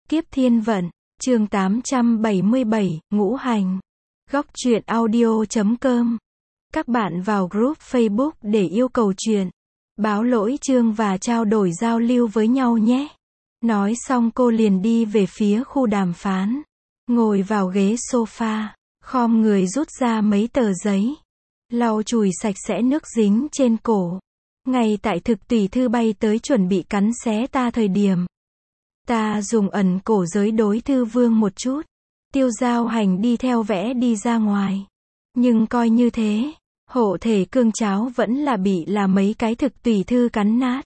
Kiếp Thiên Vận, chương 877, Ngũ Hành. Góc truyện audio.com. Các bạn vào group Facebook để yêu cầu truyện, báo lỗi chương và trao đổi giao lưu với nhau nhé. Nói xong cô liền đi về phía khu đàm phán. Ngồi vào ghế sofa, khom người rút ra mấy tờ giấy. Lau chùi sạch sẽ nước dính trên cổ. Ngay tại thực tùy thư bay tới chuẩn bị cắn xé ta thời điểm. Ta dùng ẩn cổ giới đối thư vương một chút. Tiêu Giao Hành đi theo vẽ đi ra ngoài. Nhưng coi như thế, hộ thể cương cháo vẫn là bị mấy cái thực tùy thư cắn nát.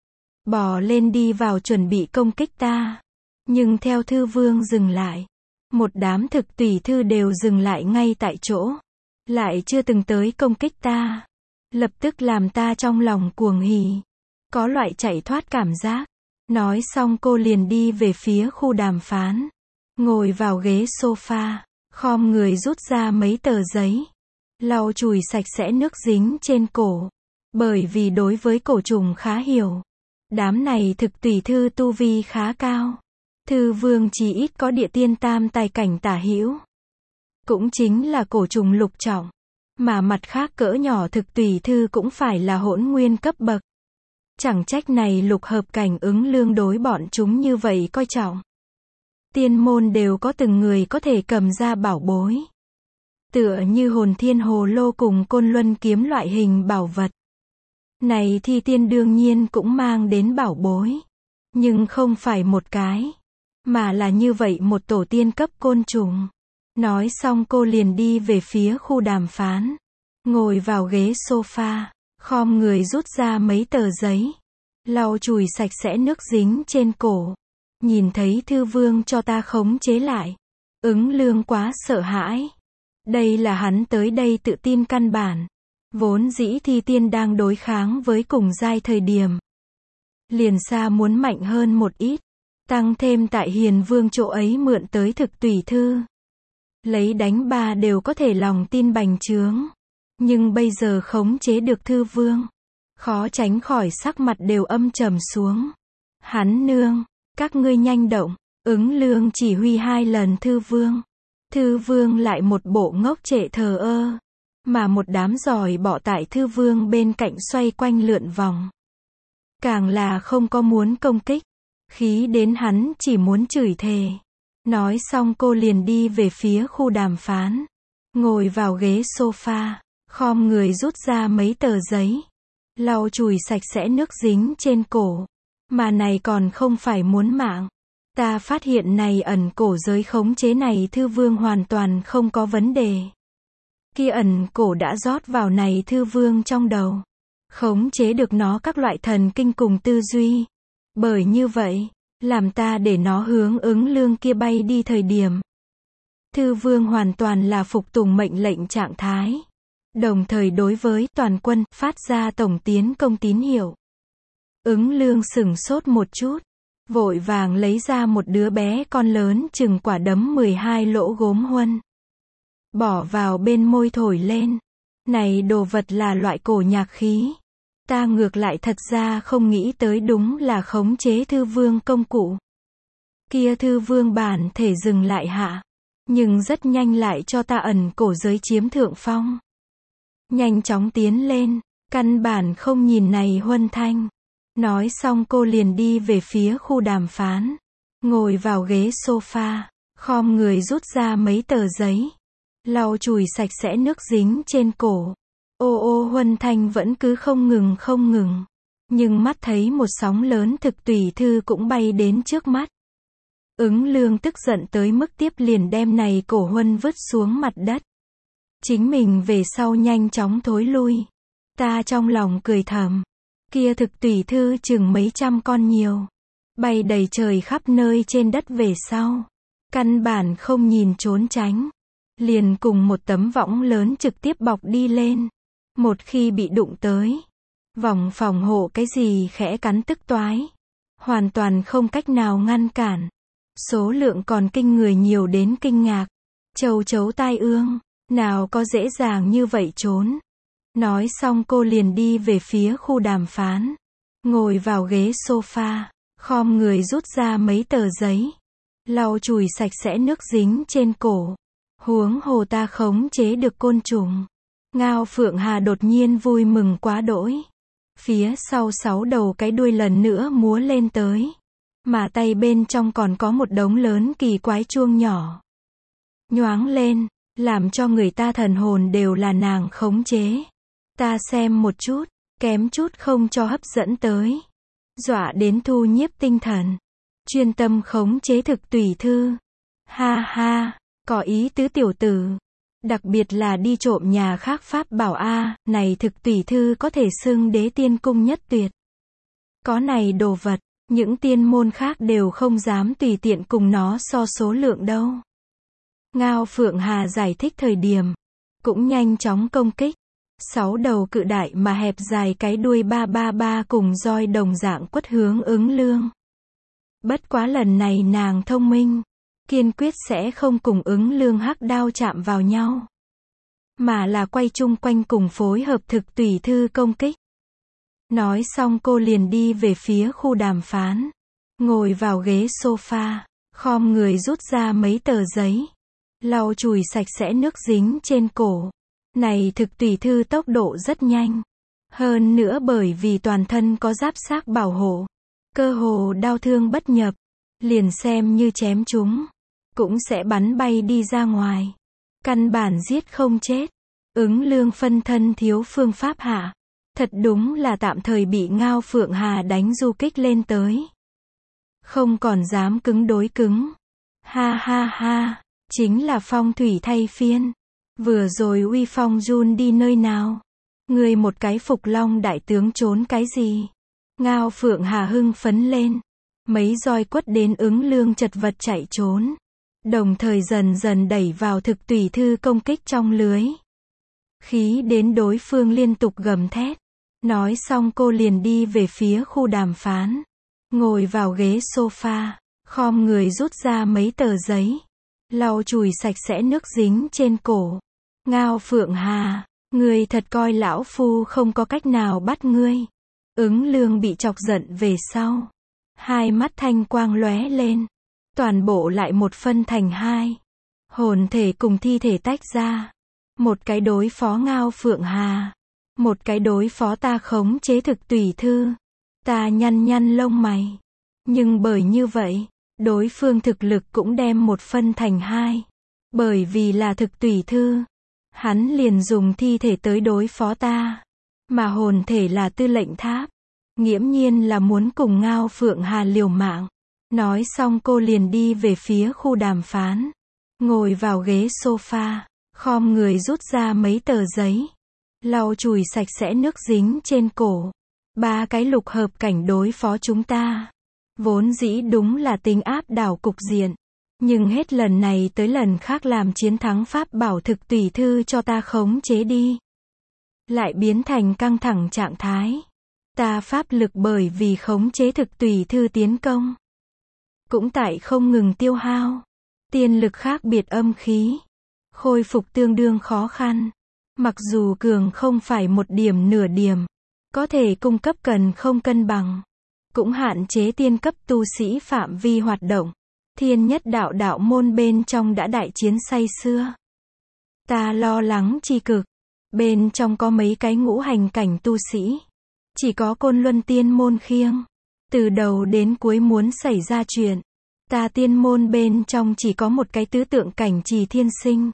Bò lên đi vào chuẩn bị công kích ta. Nhưng theo thư vương dừng lại. Một đám thực tùy thư đều dừng lại ngay tại chỗ. Lại chưa từng tới công kích ta. Lập tức làm ta trong lòng cuồng hỉ. Có loại chạy thoát cảm giác. Nói xong cô liền đi về phía khu đàm phán. Ngồi vào ghế sofa, khom người rút ra mấy tờ giấy. Lau chùi sạch sẽ nước dính trên cổ. Bởi vì đối với cổ trùng khá hiểu. Đám này thực tùy thư tu vi khá cao. Thư vương chỉ ít có địa tiên tam tài cảnh tả hữu. Cũng chính là cổ trùng lục trọng. Mà mặt khác cỡ nhỏ thực tùy thư cũng phải là hỗn nguyên cấp bậc. Chẳng trách này lục hợp cảnh ứng lương đối bọn chúng như vậy coi trọng. Tiên môn đều có từng người có thể cầm ra bảo bối. Tựa như hồn thiên hồ lô cùng côn luân kiếm loại hình bảo vật. Này thi tiên đương nhiên cũng mang đến bảo bối. Nhưng không phải một cái. Mà là như vậy một tổ tiên cấp côn trùng. Nói xong cô liền đi về phía khu đàm phán. Ngồi vào ghế sofa. Khom người rút ra mấy tờ giấy. Lau chùi sạch sẽ nước dính trên cổ. Nhìn thấy thư vương cho ta khống chế lại. Ứng lương quá sợ hãi. Đây là hắn tới đây tự tin căn bản. Vốn dĩ thi tiên đang đối kháng với cùng giai thời điểm. Liền xa muốn mạnh hơn một ít. Tăng thêm tại hiền vương chỗ ấy mượn tới thực tùy thư. Lấy đánh ba đều có thể lòng tin bành trướng. Nhưng bây giờ khống chế được thư vương. Khó tránh khỏi sắc mặt đều âm trầm xuống. Hắn nương, các ngươi nhanh động. Ứng lương chỉ huy 2 lần thư vương. Thư vương lại một bộ ngốc trệ thờ ơ. Mà một đám giỏi bỏ tại thư vương bên cạnh xoay quanh lượn vòng. Càng là không có muốn công kích. Khí đến hắn chỉ muốn chửi thề. Nói xong cô liền đi về phía khu đàm phán. Ngồi vào ghế sofa. Khom người rút ra mấy tờ giấy. Lau chùi sạch sẽ nước dính trên cổ. Mà này còn không phải muốn mạng. Ta phát hiện này ẩn cổ giới khống chế này thư vương hoàn toàn không có vấn đề. Kia ẩn cổ đã rót vào này thư vương trong đầu. Khống chế được nó các loại thần kinh cùng tư duy. Bởi như vậy, làm ta để nó hướng ứng lương kia bay đi thời điểm. Thư vương hoàn toàn là phục tùng mệnh lệnh trạng thái. Đồng thời đối với toàn quân phát ra tổng tiến công tín hiệu. Ứng lương sửng sốt một chút. Vội vàng lấy ra một đứa bé con lớn chừng quả đấm 12 lỗ gốm huân. Bỏ vào bên môi thổi lên. Này đồ vật là loại cổ nhạc khí. Ta ngược lại thật ra không nghĩ tới đúng là khống chế thư vương công cụ. Kia thư vương bản thể dừng lại hạ. Nhưng rất nhanh lại cho ta ẩn cổ giới chiếm thượng phong. Nhanh chóng tiến lên, căn bản không nhìn này huân thanh. Nói xong cô liền đi về phía khu đàm phán. Ngồi vào ghế sofa, khom người rút ra mấy tờ giấy. Lau chùi sạch sẽ nước dính trên cổ. Ô ô huân thanh vẫn cứ không ngừng. Nhưng mắt thấy một sóng lớn thực tùy thư cũng bay đến trước mắt. Ứng lương tức giận tới mức tiếp liền đem này cổ huân vứt xuống mặt đất. Chính mình về sau nhanh chóng thối lui. Ta trong lòng cười thầm. Kia thực tùy thư chừng mấy trăm con nhiều. Bay đầy trời khắp nơi trên đất về sau. Căn bản không nhìn trốn tránh. Liền cùng một tấm võng lớn trực tiếp bọc đi lên. Một khi bị đụng tới. Vòng phòng hộ cái gì khẽ cắn tức toái. Hoàn toàn không cách nào ngăn cản. Số lượng còn kinh người nhiều đến kinh ngạc. Châu chấu tai ương. Nào có dễ dàng như vậy trốn. Nói xong cô liền đi về phía khu đàm phán. Ngồi vào ghế sofa. Khom người rút ra mấy tờ giấy. lau chùi sạch sẽ nước dính trên cổ. Huống hồ ta khống chế được côn trùng. Ngao Phượng Hà đột nhiên vui mừng quá đỗi. Phía sau 6 đầu cái đuôi lần nữa múa lên tới. Mà tay bên trong còn có một đống lớn kỳ quái chuông nhỏ. Nhoáng lên, làm cho người ta thần hồn đều là nàng khống chế. Ta xem một chút, kém chút không cho hấp dẫn tới. Dọa đến thu nhiếp tinh thần. Chuyên tâm khống chế thực tùy thư. Ha ha, có ý tứ tiểu tử. Đặc biệt là đi trộm nhà khác pháp bảo a, này thực tùy thư có thể xưng đế tiên cung nhất tuyệt. Có này đồ vật, những tiên môn khác đều không dám tùy tiện cùng nó so số lượng đâu. Ngao Phượng Hà giải thích thời điểm, cũng nhanh chóng công kích. 6 đầu cự đại mà hẹp dài cái đuôi 333 cùng roi đồng dạng quất hướng Ứng Lương. Bất quá lần này nàng thông minh, kiên quyết sẽ không cùng Ứng Lương hắc đao chạm vào nhau, mà là quay chung quanh cùng phối hợp thực tùy thư công kích. Nói xong cô liền đi về phía khu đàm phán, ngồi vào ghế sofa, khom người rút ra mấy tờ giấy, lau chùi sạch sẽ nước dính trên cổ. Này thực tùy thư tốc độ rất nhanh. Hơn nữa bởi vì toàn thân có giáp xác bảo hộ, cơ hồ đau thương bất nhập, liền xem như chém chúng, cũng sẽ bắn bay đi ra ngoài. Căn bản giết không chết. Ứng Lương phân thân thiếu phương pháp hạ. Thật đúng là tạm thời bị Ngao Phượng Hà đánh du kích lên tới. Không còn dám cứng đối cứng. Ha ha ha, chính là phong thủy thay phiên. Vừa rồi uy phong run đi nơi nào? Người một cái Phục Long đại tướng trốn cái gì? Ngao Phượng Hà hưng phấn lên. Mấy roi quất đến Ứng Lương chật vật chạy trốn. Đồng thời dần dần đẩy vào thực tùy thư công kích trong lưới. Khí đến đối phương liên tục gầm thét. Nói xong cô liền đi về phía khu đàm phán. Ngồi vào ghế sofa, khom người rút ra mấy tờ giấy. Lau chùi sạch sẽ nước dính trên cổ. Ngao Phượng Hà, ngươi thật coi lão phu không có cách nào bắt ngươi. Ứng Lương bị chọc giận về sau. Hai mắt thanh quang lóe lên. Toàn bộ lại một phân thành hai. Hồn thể cùng thi thể tách ra. Một cái đối phó Ngao Phượng Hà. Một cái đối phó ta khống chế thực tùy thư. Ta nhăn nhăn lông mày. Nhưng bởi như vậy, đối phương thực lực cũng đem một phân thành hai. Bởi vì là thực tùy thư, hắn liền dùng thi thể tới đối phó ta. Mà hồn thể là Tư Lệnh Tháp. Nghiễm nhiên là muốn cùng Ngao Phượng Hà liều mạng. Nói xong cô liền đi về phía khu đàm phán. Ngồi vào ghế sofa, khom người rút ra mấy tờ giấy. Lau chùi sạch sẽ nước dính trên cổ. 3 cái lục hợp cảnh đối phó chúng ta. Vốn dĩ đúng là tính áp đảo cục diện. Nhưng hết lần này tới lần khác làm chiến thắng pháp bảo thực tùy thư cho ta khống chế đi. Lại biến thành căng thẳng trạng thái. Ta pháp lực bởi vì khống chế thực tùy thư tiến công. Cũng tại không ngừng tiêu hao. Tiên lực khác biệt âm khí. Khôi phục tương đương khó khăn. Mặc dù cường không phải một điểm nửa điểm. Có thể cung cấp cần không cân bằng. Cũng hạn chế tiên cấp tu sĩ phạm vi hoạt động. Thiên nhất đạo đạo môn bên trong đã đại chiến say xưa. Ta lo lắng chi cực. Bên trong có mấy cái ngũ hành cảnh tu sĩ. Chỉ có Côn Luân tiên môn khiêng. Từ đầu đến cuối muốn xảy ra chuyện. Ta tiên môn bên trong chỉ có một cái tứ tượng cảnh Trì Thiên Sinh.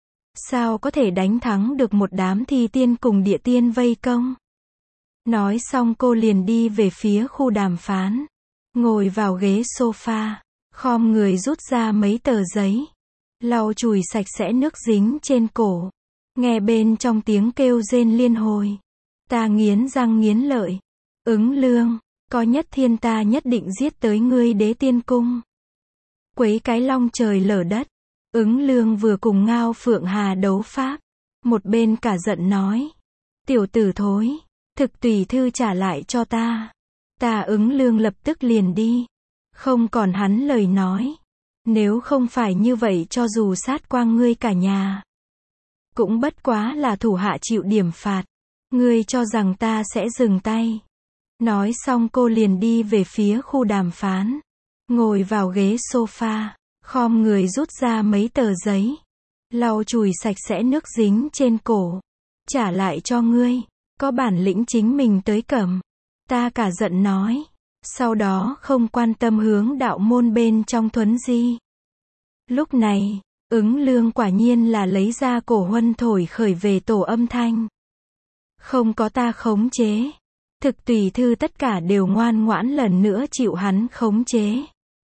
Sao có thể đánh thắng được một đám thi tiên cùng địa tiên vây công? Nói xong cô liền đi về phía khu đàm phán. Ngồi vào ghế sofa, khom người rút ra mấy tờ giấy. Lau chùi sạch sẽ nước dính trên cổ. Nghe bên trong tiếng kêu rên liên hồi. Ta nghiến răng nghiến lợi. Ứng Lương, có nhất thiên ta nhất định giết tới ngươi Đế Tiên Cung. Quấy cái long trời lở đất. Ứng Lương vừa cùng Ngao Phượng Hà đấu pháp. Một bên cả giận nói. Tiểu tử thối, thực tùy thư trả lại cho ta. Ta Ứng Lương lập tức liền đi. Không còn hắn lời nói. Nếu không phải như vậy cho dù sát quang ngươi cả nhà. Cũng bất quá là thủ hạ chịu điểm phạt. Ngươi cho rằng ta sẽ dừng tay. Nói xong cô liền đi về phía khu đàm phán. ngồi vào ghế sofa, khom người rút ra mấy tờ giấy, lau chùi sạch sẽ nước dính trên cổ, trả lại cho ngươi, có bản lĩnh chính mình tới cầm. Ta cả giận nói, sau đó không quan tâm hướng đạo môn bên trong thuấn di. Lúc này, Ứng Lương quả nhiên là lấy ra cổ huân thổi khởi về tổ âm thanh. Không có ta khống chế. Thực tùy thư tất cả đều ngoan ngoãn lần nữa chịu hắn khống chế.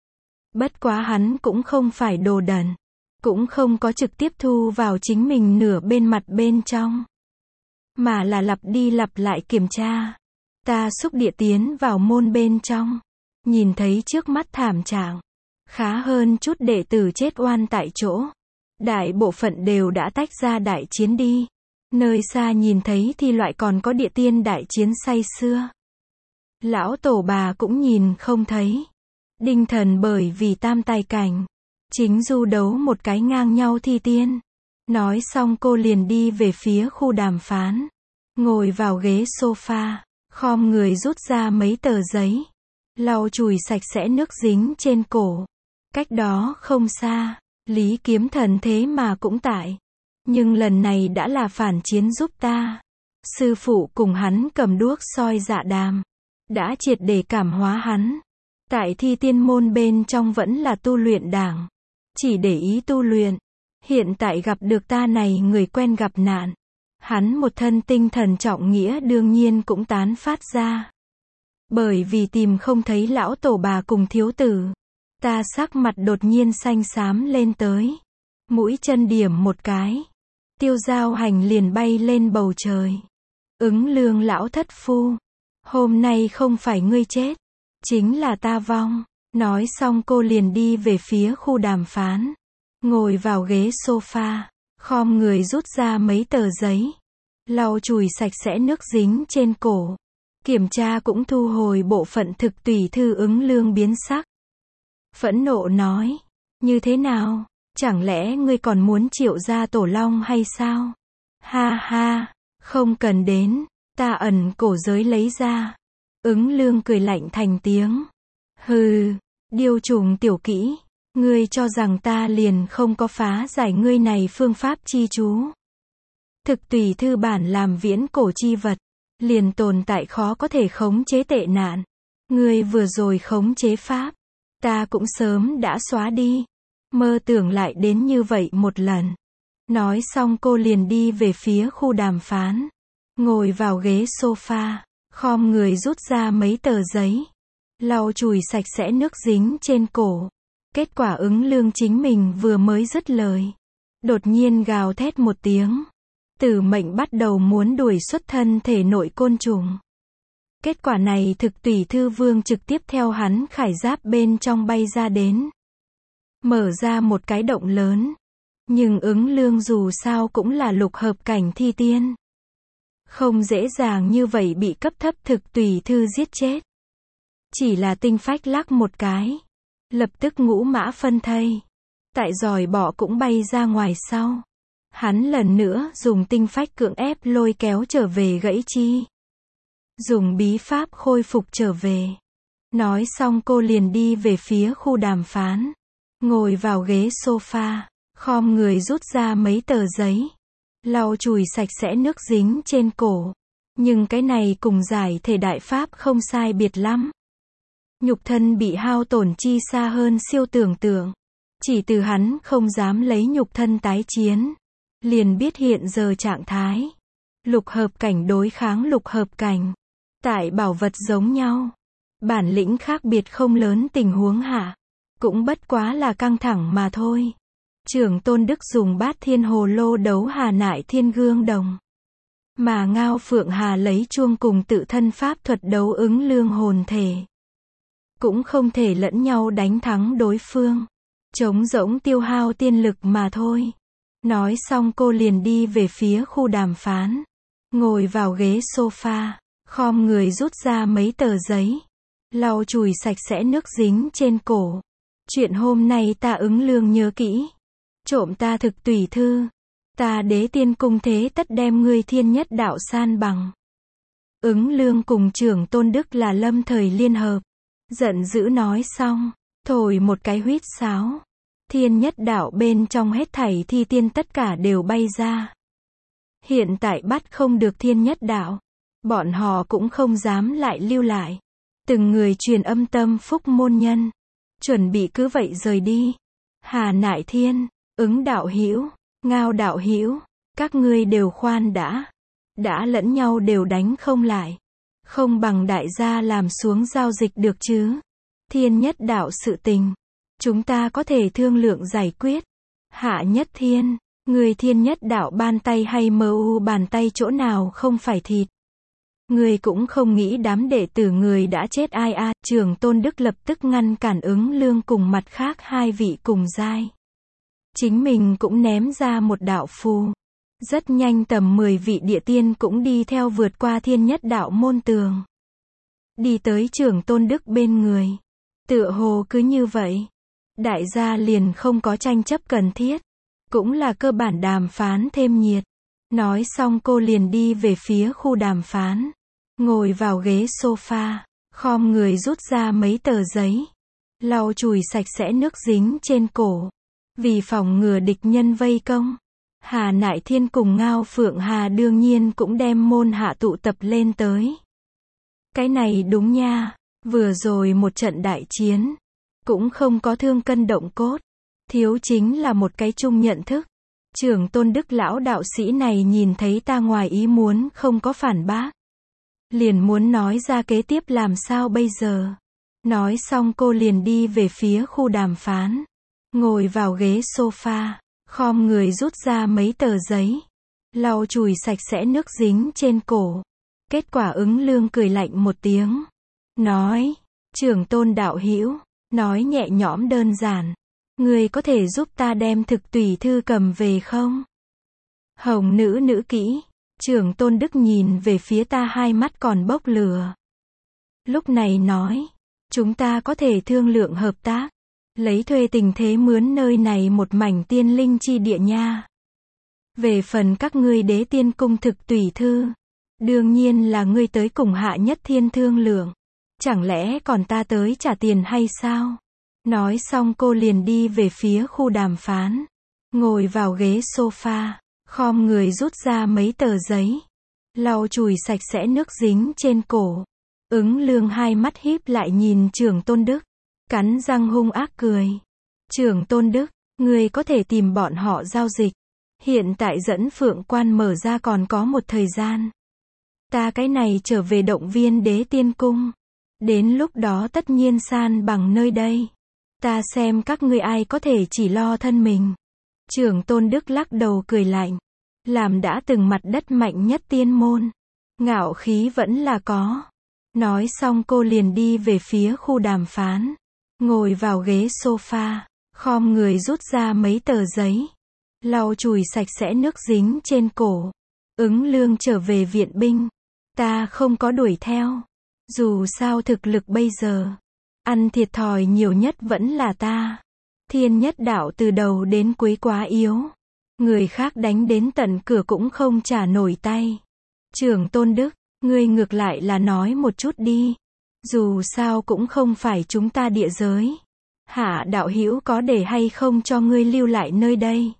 Bất quá hắn cũng không phải đồ đần. Cũng không có trực tiếp thu vào chính mình nửa bên mặt bên trong. Mà là lặp đi lặp lại kiểm tra. Ta xúc địa tiến vào môn bên trong. Nhìn thấy trước mắt thảm trạng. Khá hơn chút đệ tử chết oan tại chỗ. Đại bộ phận đều đã tách ra đại chiến đi. Nơi xa nhìn thấy thì loại còn có địa tiên đại chiến say xưa. Lão tổ bà cũng nhìn không thấy. Đinh thần bởi vì tam tài cảnh. Chính du đấu một cái ngang nhau thi tiên. Nói xong cô liền đi về phía khu đàm phán. Ngồi vào ghế sofa. Khom người rút ra mấy tờ giấy. Lau chùi sạch sẽ nước dính trên cổ. Cách đó không xa. Lý Kiếm Thần thế mà cũng tại. Nhưng lần này đã là phản chiến giúp ta. Sư phụ cùng hắn cầm đuốc soi dạ đàm. Đã triệt để cảm hóa hắn. Tại thi tiên môn bên trong vẫn là tu luyện đảng. Chỉ để ý tu luyện. Hiện tại gặp được ta này người quen gặp nạn. Hắn một thân tinh thần trọng nghĩa đương nhiên cũng tán phát ra. Bởi vì tìm không thấy lão tổ bà cùng thiếu tử. Ta sắc mặt đột nhiên xanh xám lên tới. Mũi chân điểm một cái. Tiêu Giao Hành liền bay lên bầu trời. Ứng Lương lão thất phu. Hôm nay không phải ngươi chết. Chính là ta vong. Nói xong cô liền đi về phía khu đàm phán. Ngồi vào ghế sofa. Khom người rút ra mấy tờ giấy. Lau chùi sạch sẽ nước dính trên cổ. Kiểm tra cũng thu hồi bộ phận thực tùy thư. Ứng Lương biến sắc. Phẫn nộ nói. Như thế nào? Chẳng lẽ ngươi còn muốn triệu ra tổ long hay sao? Ha ha, không cần đến, ta ẩn cổ giới lấy ra. Ứng Lương cười lạnh thành tiếng. Hừ, điêu trùng tiểu kỹ, ngươi cho rằng ta liền không có phá giải ngươi này phương pháp chi chú. Thực tùy thư bản làm viễn cổ chi vật, liền tồn tại khó có thể khống chế tệ nạn. Ngươi vừa rồi khống chế pháp, ta cũng sớm đã xóa đi. Mơ tưởng lại đến như vậy một lần. Nói xong cô liền đi về phía khu đàm phán. Ngồi vào ghế sofa. Khom người rút ra mấy tờ giấy. Lau chùi sạch sẽ nước dính trên cổ. Kết quả Ứng Lương chính mình vừa mới dứt lời. Đột nhiên gào thét một tiếng. Tử mệnh bắt đầu muốn đuổi xuất thân thể nội côn trùng. Kết quả này thực tùy thư vương trực tiếp theo hắn khải giáp bên trong bay ra đến. Mở ra một cái động lớn. Nhưng Ứng Lương dù sao cũng là lục hợp cảnh thi tiên. Không dễ dàng như vậy bị cấp thấp thực tùy thư giết chết. Chỉ là tinh phách lắc một cái. Lập tức ngũ mã phân thây. Tại giòi bọ cũng bay ra ngoài sau. Hắn lần nữa dùng tinh phách cưỡng ép lôi kéo trở về gãy chi. Dùng bí pháp khôi phục trở về. Nói xong cô liền đi về phía khu đàm phán. Ngồi vào ghế sofa. Khom người rút ra mấy tờ giấy. Lau chùi sạch sẽ nước dính trên cổ. Nhưng cái này cùng giải thể đại pháp không sai biệt lắm. Nhục thân bị hao tổn chi xa hơn siêu tưởng tượng. Chỉ từ hắn không dám lấy nhục thân tái chiến. Liền biết hiện giờ trạng thái. Lục hợp cảnh đối kháng lục hợp cảnh. Tại bảo vật giống nhau. Bản lĩnh khác biệt không lớn tình huống hạ. Cũng bất quá là căng thẳng mà thôi. Trưởng Tôn Đức dùng Bát Thiên Hồ Lô đấu Hà Nại Thiên Gương Đồng. Mà Ngao Phượng Hà lấy chuông cùng tự thân pháp thuật đấu Ứng Lương hồn thể. Cũng không thể lẫn nhau đánh thắng đối phương. Trống rỗng tiêu hao tiên lực mà thôi. Nói xong cô liền đi về phía khu đàm phán. Ngồi vào ghế sofa. Khom người rút ra mấy tờ giấy. Lau chùi sạch sẽ nước dính trên cổ. Chuyện hôm nay ta Ứng Lương nhớ kỹ. Trộm ta thực tùy thư. Ta Đế Tiên Cung thế tất đem ngươi thiên nhất đạo san bằng. Ứng Lương cùng trưởng Tôn Đức là lâm thời liên hợp. Giận dữ nói xong. Thổi một cái huýt sáo. Thiên nhất đạo bên trong hết thảy thi tiên tất cả đều bay ra. Hiện tại bắt không được thiên nhất đạo. Bọn họ cũng không dám lại lưu lại. Từng người truyền âm tâm phúc môn nhân. Chuẩn bị cứ vậy rời đi. Hà Nại Thiên, Ứng đạo hữu, Ngao đạo hữu, các ngươi đều khoan đã lẫn nhau đều đánh không lại. Không bằng đại gia làm xuống giao dịch được chứ. Thiên nhất đạo sự tình, chúng ta có thể thương lượng giải quyết. Hạ Nhất Thiên, người thiên nhất đạo ban tay hay mu bàn tay chỗ nào không phải thịt. Người cũng không nghĩ đám đệ tử người đã chết ai à. Trưởng Tôn Đức lập tức ngăn cản Ứng Lương cùng mặt khác hai vị cùng giai. Chính mình cũng ném ra một đạo phù. Rất nhanh tầm 10 vị địa tiên cũng đi theo vượt qua thiên nhất đạo môn tường. Đi tới Trưởng Tôn Đức bên người. Tựa hồ cứ như vậy. Đại gia liền không có tranh chấp cần thiết. Cũng là cơ bản đàm phán thêm nhiệt. Nói xong cô liền đi về phía khu đàm phán. Ngồi vào ghế sofa. Khom người rút ra mấy tờ giấy. Lau chùi sạch sẽ nước dính trên cổ. Vì phòng ngừa địch nhân vây công. Hà Nại Thiên cùng Ngao Phượng Hà đương nhiên cũng đem môn hạ tụ tập lên tới. Cái này đúng nha. Vừa rồi một trận đại chiến. Cũng không có thương cân động cốt. Thiếu chính là một cái chung nhận thức. Trưởng Tôn Đức lão đạo sĩ này nhìn thấy ta ngoài ý muốn không có phản bác. Liền muốn nói ra kế tiếp làm sao bây giờ. Nói xong cô liền đi về phía khu đàm phán. Ngồi vào ghế sofa. Khom người rút ra mấy tờ giấy. Lau chùi sạch sẽ nước dính trên cổ. Kết quả Ứng Lương cười lạnh một tiếng. Nói. Trưởng Tôn đạo hữu. Nói nhẹ nhõm đơn giản. Người có thể giúp ta đem thực tùy thư cầm về không? Hồng nữ nữ kỹ. Trưởng Tôn Đức nhìn về phía ta hai mắt còn bốc lửa. Lúc này nói. Chúng ta có thể thương lượng hợp tác. Lấy thuê tình thế mướn nơi này một mảnh tiên linh chi địa nha. Về phần các ngươi đế tiên cung thực tùy thư. Đương nhiên là ngươi tới cùng Hạ Nhất Thiên thương lượng. Chẳng lẽ còn ta tới trả tiền hay sao? Nói xong cô liền đi về phía khu đàm phán. Ngồi vào ghế sofa. Khom người rút ra mấy tờ giấy. Lau chùi sạch sẽ nước dính trên cổ. Ứng Lương hai mắt híp lại nhìn Trưởng Tôn Đức. Cắn răng hung ác cười. Trưởng Tôn Đức, người có thể tìm bọn họ giao dịch. Hiện tại dẫn Phượng Quan mở ra còn có một thời gian. Ta cái này trở về động viên đế tiên cung. Đến lúc đó tất nhiên san bằng nơi đây. Ta xem các ngươi ai có thể chỉ lo thân mình. Trưởng Tôn Đức lắc đầu cười lạnh. Làm đã từng mặt đất mạnh nhất tiên môn. Ngạo khí vẫn là có. Nói xong cô liền đi về phía khu đàm phán. Ngồi vào ghế sofa. Khom người rút ra mấy tờ giấy. Lau chùi sạch sẽ nước dính trên cổ. Ứng Lương trở về viện binh. Ta không có đuổi theo. Dù sao thực lực bây giờ. Ăn thiệt thòi nhiều nhất vẫn là ta. Thiên nhất đạo từ đầu đến cuối quá yếu. Người khác đánh đến tận cửa cũng không trả nổi tay. Trưởng Tôn Đức, ngươi ngược lại là nói một chút đi. Dù sao cũng không phải chúng ta địa giới. Hạ đạo hữu có để hay không cho ngươi lưu lại nơi đây.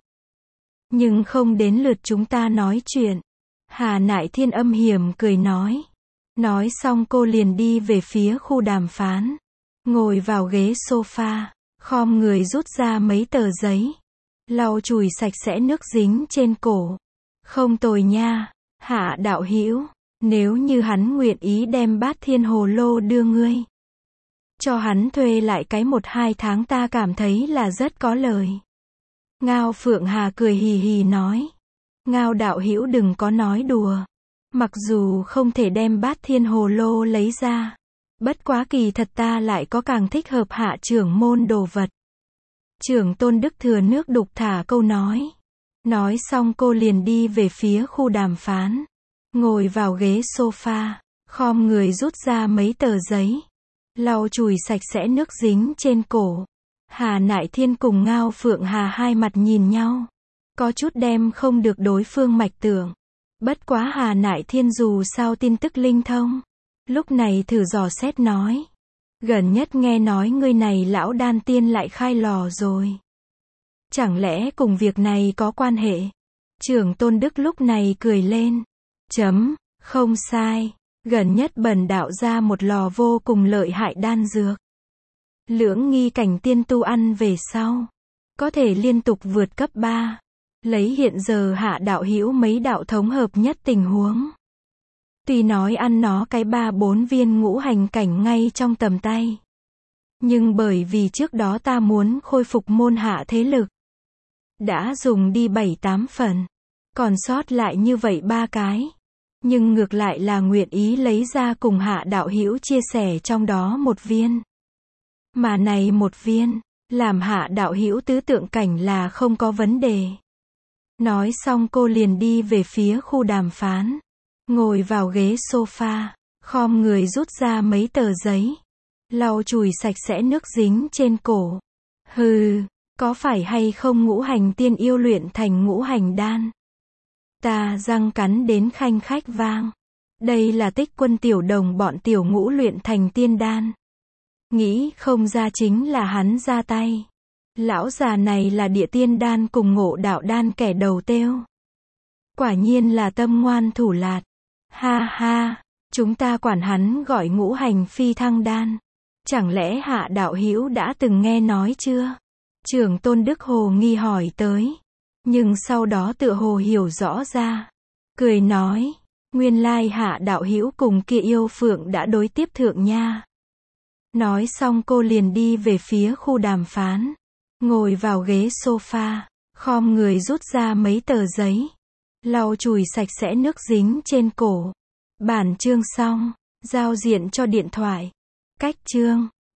Nhưng không đến lượt chúng ta nói chuyện. Hà Nại Thiên âm hiểm cười nói. Nói xong cô liền đi về phía khu đàm phán. Ngồi vào ghế sofa. Khom người rút ra mấy tờ giấy. Lau chùi sạch sẽ nước dính trên cổ. Không tồi nha. Hạ đạo hữu. Nếu như hắn nguyện ý đem Bát Thiên Hồ Lô đưa ngươi. Cho hắn thuê lại cái 1-2 tháng ta cảm thấy là rất có lời. Ngao Phượng Hà cười hì hì nói. Ngao đạo hữu đừng có nói đùa. Mặc dù không thể đem Bát Thiên Hồ Lô lấy ra. Bất quá kỳ thật ta lại có càng thích hợp hạ trưởng môn đồ vật. Trưởng Tôn Đức thừa nước đục thả câu nói. Nói xong cô liền đi về phía khu đàm phán. Ngồi vào ghế sofa. Khom người rút ra mấy tờ giấy. Lau chùi sạch sẽ nước dính trên cổ. Hà Nại Thiên cùng Ngao Phượng Hà hai mặt nhìn nhau. Có chút đem không được đối phương mạch tưởng. Bất quá Hà Nại Thiên dù sao tin tức linh thông. Lúc này thử dò xét nói. Gần nhất nghe nói ngươi này lão đan tiên lại khai lò rồi. Chẳng lẽ cùng việc này có quan hệ? Trưởng Tôn Đức lúc này cười lên. Không sai. Gần nhất bần đạo ra một lò vô cùng lợi hại đan dược. Lưỡng nghi cảnh tiên tu ăn về sau, có thể liên tục vượt cấp 3. Lấy hiện giờ Hạ đạo hữu mấy đạo thống hợp nhất tình huống. Tuy nói ăn nó cái 3-4 viên ngũ hành cảnh ngay trong tầm tay. Nhưng bởi vì trước đó ta muốn khôi phục môn hạ thế lực. Đã dùng đi 7-8 phần. Còn sót lại như vậy 3 cái. Nhưng ngược lại là nguyện ý lấy ra cùng Hạ đạo hữu chia sẻ trong đó một viên. Mà này một viên, làm Hạ đạo hữu tứ tượng cảnh là không có vấn đề. Nói xong cô liền đi về phía khu đàm phán. Ngồi vào ghế sofa, khom người rút ra mấy tờ giấy. Lau chùi sạch sẽ nước dính trên cổ. Hừ, có phải hay không ngũ hành tiên yêu luyện thành ngũ hành đan? Ta răng cắn đến khanh khách vang. Đây là Tích Quân tiểu đồng bọn tiểu ngũ luyện thành tiên đan. Nghĩ không ra chính là hắn ra tay. Lão già này là địa tiên đan cùng ngộ đạo đan kẻ đầu têu. Quả nhiên là tâm ngoan thủ lạt. Ha ha, chúng ta quản hắn gọi ngũ hành phi thăng đan. Chẳng lẽ Hạ đạo hữu đã từng nghe nói chưa? Trưởng Tôn Đức hồ nghi hỏi tới. Nhưng sau đó tựa hồ hiểu rõ ra. Cười nói, nguyên lai Hạ đạo hữu cùng kia yêu phượng đã đối tiếp thượng nha. Nói xong cô liền đi về phía khu đàm phán. Ngồi vào ghế sofa, khom người rút ra mấy tờ giấy. Lau chùi sạch sẽ nước dính trên cổ. Bản chương xong, giao diện cho điện thoại. Cách chương.